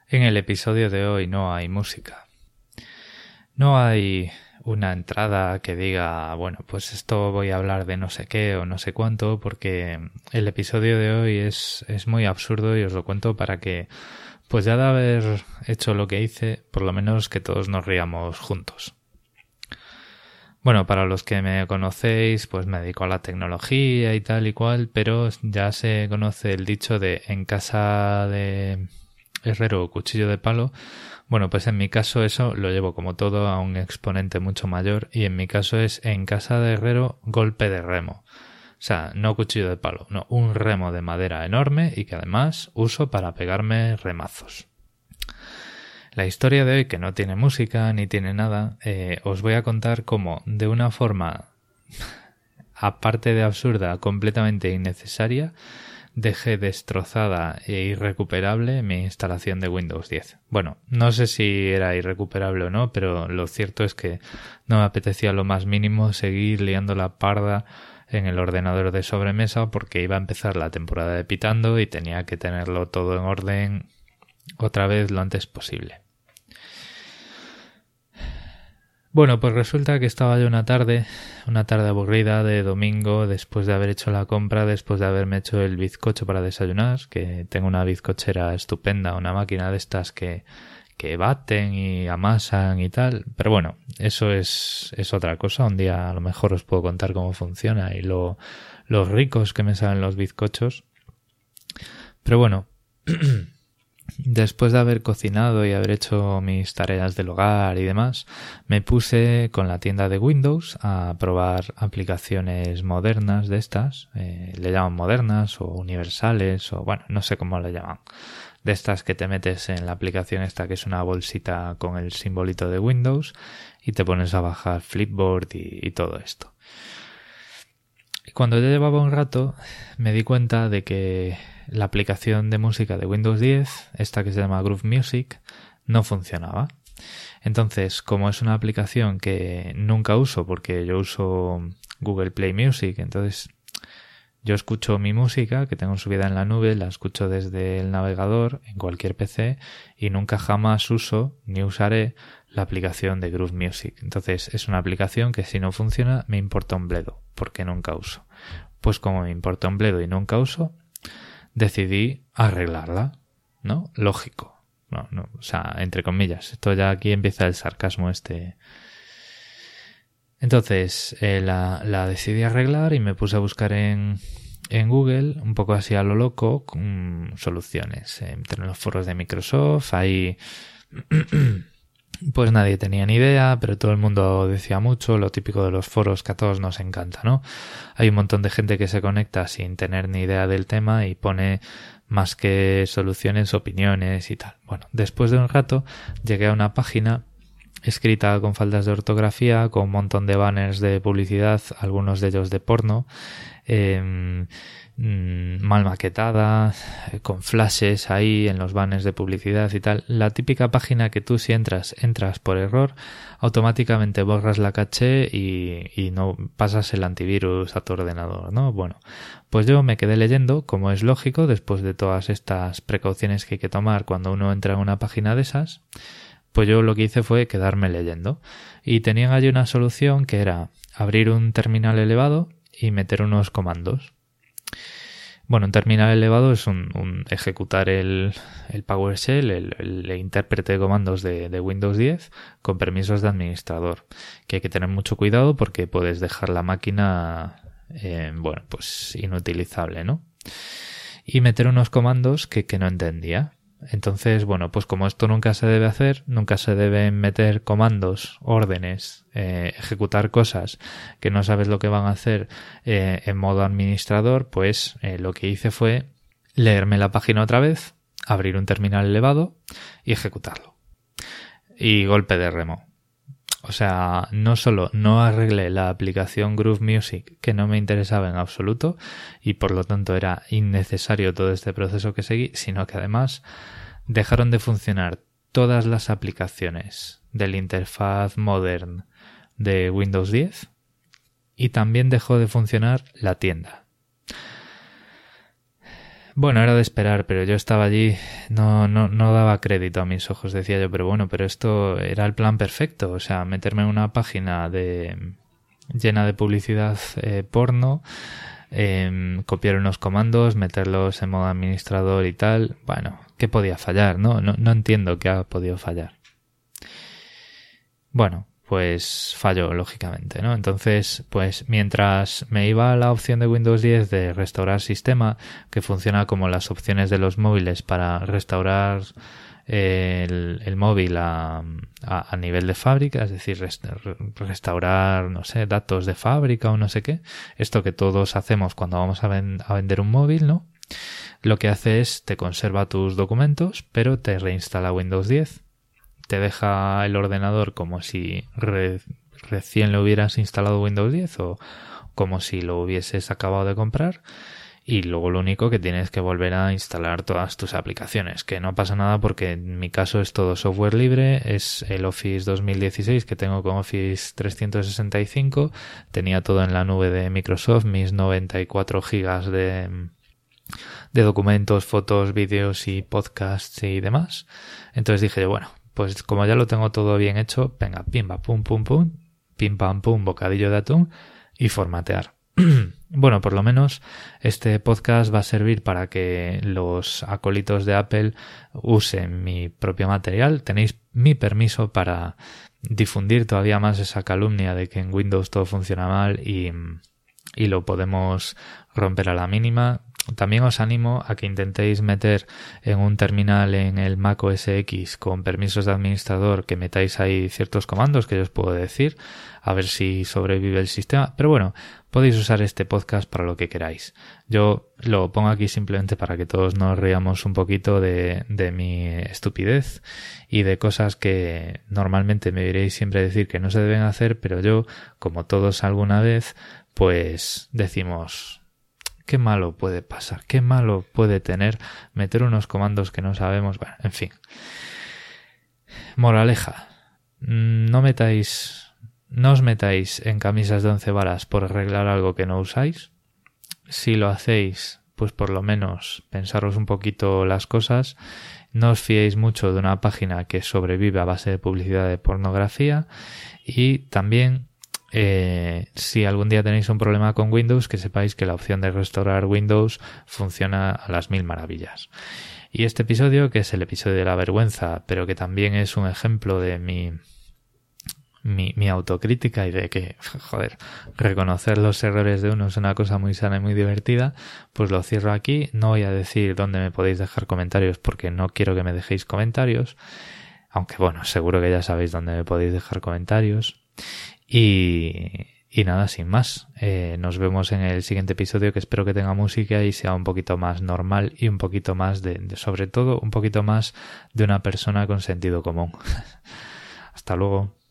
En el episodio de hoy no hay música. No hay una entrada que diga, bueno, pues esto voy a hablar de no sé qué o no sé cuánto, porque el episodio de hoy es muy absurdo y os lo cuento para que, pues ya de haber hecho lo que hice, por lo menos que todos nos riamos juntos. Bueno, para los que me conocéis, pues me dedico a la tecnología y tal y cual, pero ya se conoce el dicho de en casa de herrero cuchillo de palo. Bueno, pues en mi caso eso lo llevo como todo a un exponente mucho mayor y en mi caso es en casa de herrero golpe de remo. O sea, no cuchillo de palo, no, un remo de madera enorme y que además uso para pegarme remazos. La historia de hoy, que no tiene música ni tiene nada, os voy a contar cómo, de una forma, aparte de absurda, completamente innecesaria, dejé destrozada e irrecuperable mi instalación de Windows 10. Bueno, no sé si era irrecuperable o no, pero lo cierto es que no me apetecía lo más mínimo seguir liando la parda en el ordenador de sobremesa porque iba a empezar la temporada de Pitando y tenía que tenerlo todo en orden otra vez lo antes posible. Bueno, pues resulta que estaba yo una tarde aburrida de domingo, después de haber hecho la compra, después de haberme hecho el bizcocho para desayunar, que tengo una bizcochera estupenda, una máquina de estas que baten y amasan y tal, pero bueno, eso es otra cosa, un día a lo mejor os puedo contar cómo funciona y los ricos que me salen los bizcochos, pero bueno... Después de haber cocinado y haber hecho mis tareas del hogar y demás, me puse con la tienda de Windows a probar aplicaciones modernas de estas, le llaman modernas o universales o bueno, no sé cómo le llaman, de estas que te metes en la aplicación esta que es una bolsita con el simbolito de Windows y te pones a bajar Flipboard y todo esto. Y cuando ya llevaba un rato me di cuenta de que la aplicación de música de Windows 10, esta que se llama Groove Music, no funcionaba. Entonces, como es una aplicación que nunca uso porque yo uso Google Play Music, entonces yo escucho mi música que tengo subida en la nube, la escucho desde el navegador en cualquier PC y nunca jamás uso ni usaré la aplicación de Groove Music. Entonces, es una aplicación que si no funciona me importa un bledo porque nunca uso. Pues como me importa un bledo y nunca uso, decidí arreglarla, ¿no? Lógico. No, o sea, entre comillas. Esto ya aquí empieza el sarcasmo este. Entonces, la decidí arreglar y me puse a buscar en Google, un poco así a lo loco, soluciones. Entre los foros de Microsoft, ahí... Pues nadie tenía ni idea, pero todo el mundo decía mucho, lo típico de los foros que a todos nos encanta, ¿no? Hay un montón de gente que se conecta sin tener ni idea del tema y pone más que soluciones, opiniones y tal. Bueno, después de un rato llegué a una página escrita con faltas de ortografía, con un montón de banners de publicidad, algunos de ellos de porno, mal maquetada, con flashes ahí en los banners de publicidad y tal. La típica página que tú si entras por error, automáticamente borras la caché y no pasas el antivirus a tu ordenador, ¿no? Bueno, pues yo me quedé leyendo, como es lógico, después de todas estas precauciones que hay que tomar cuando uno entra en una página de esas, pues yo lo que hice fue quedarme leyendo. Y tenían allí una solución que era abrir un terminal elevado y meter unos comandos. Bueno, un terminal elevado es un ejecutar el PowerShell, el intérprete de comandos de Windows 10 con permisos de administrador, que hay que tener mucho cuidado porque puedes dejar la máquina, bueno, pues inutilizable, ¿no? Y meter unos comandos que no entendía. Entonces, bueno, pues como esto nunca se debe hacer, nunca se deben meter comandos, órdenes, ejecutar cosas que no sabes lo que van a hacer en modo administrador, pues lo que hice fue leerme la página otra vez, abrir un terminal elevado y ejecutarlo. Y golpe de remo. O sea, no solo no arreglé la aplicación Groove Music, que no me interesaba en absoluto, y por lo tanto era innecesario todo este proceso que seguí, sino que además dejaron de funcionar todas las aplicaciones del interfaz modern de Windows 10 y también dejó de funcionar la tienda. Bueno, era de esperar, pero yo estaba allí, no daba crédito a mis ojos. Decía yo, pero esto era el plan perfecto. O sea, meterme en una página llena de publicidad porno, copiar unos comandos, meterlos en modo administrador y tal. Bueno, ¿qué podía fallar? No entiendo qué ha podido fallar. Bueno, pues falló, lógicamente, ¿no? Entonces, pues mientras me iba a la opción de Windows 10 de restaurar sistema, que funciona como las opciones de los móviles para restaurar el móvil a nivel de fábrica, es decir, restaurar, no sé, datos de fábrica o no sé qué, esto que todos hacemos cuando vamos a vender un móvil, ¿no? Lo que hace es te conserva tus documentos, pero te reinstala Windows 10. Te deja el ordenador como si recién le hubieras instalado Windows 10 o como si lo hubieses acabado de comprar, y luego lo único que tienes que volver a instalar todas tus aplicaciones, que no pasa nada porque en mi caso es todo software libre, es el Office 2016 que tengo con Office 365, tenía todo en la nube de Microsoft, mis 94 gigas de documentos, fotos, vídeos y podcasts y demás. Entonces dije, bueno, pues como ya lo tengo todo bien hecho, venga, pimba, pum, pum, pum, pim, pam, pum, bocadillo de atún y formatear. Bueno, por lo menos este podcast va a servir para que los acólitos de Apple usen mi propio material. Tenéis mi permiso para difundir todavía más esa calumnia de que en Windows todo funciona mal y lo podemos romper a la mínima. También os animo a que intentéis meter en un terminal en el Mac OS X con permisos de administrador, que metáis ahí ciertos comandos que yo os puedo decir, a ver si sobrevive el sistema. Pero bueno, podéis usar este podcast para lo que queráis. Yo lo pongo aquí simplemente para que todos nos riamos un poquito de mi estupidez y de cosas que normalmente me diréis siempre decir que no se deben hacer, pero yo, como todos alguna vez, pues decimos... ¿Qué malo puede pasar? ¿Qué malo puede tener meter unos comandos que no sabemos? Bueno, en fin. Moraleja. No os metáis en camisas de 11 varas por arreglar algo que no usáis. Si lo hacéis, pues por lo menos pensaros un poquito las cosas. No os fiéis mucho de una página que sobrevive a base de publicidad de pornografía. Y también... si algún día tenéis un problema con Windows, que sepáis que la opción de restaurar Windows funciona a las mil maravillas. Y este episodio, que es el episodio de la vergüenza, pero que también es un ejemplo de mi autocrítica y de que, joder, reconocer los errores de uno es una cosa muy sana y muy divertida, pues lo cierro aquí. No voy a decir dónde me podéis dejar comentarios porque no quiero que me dejéis comentarios, aunque bueno, seguro que ya sabéis dónde me podéis dejar comentarios. Y nada, sin más, nos vemos en el siguiente episodio, que espero que tenga música y sea un poquito más normal y un poquito más sobre todo un poquito más de una persona con sentido común. Hasta luego.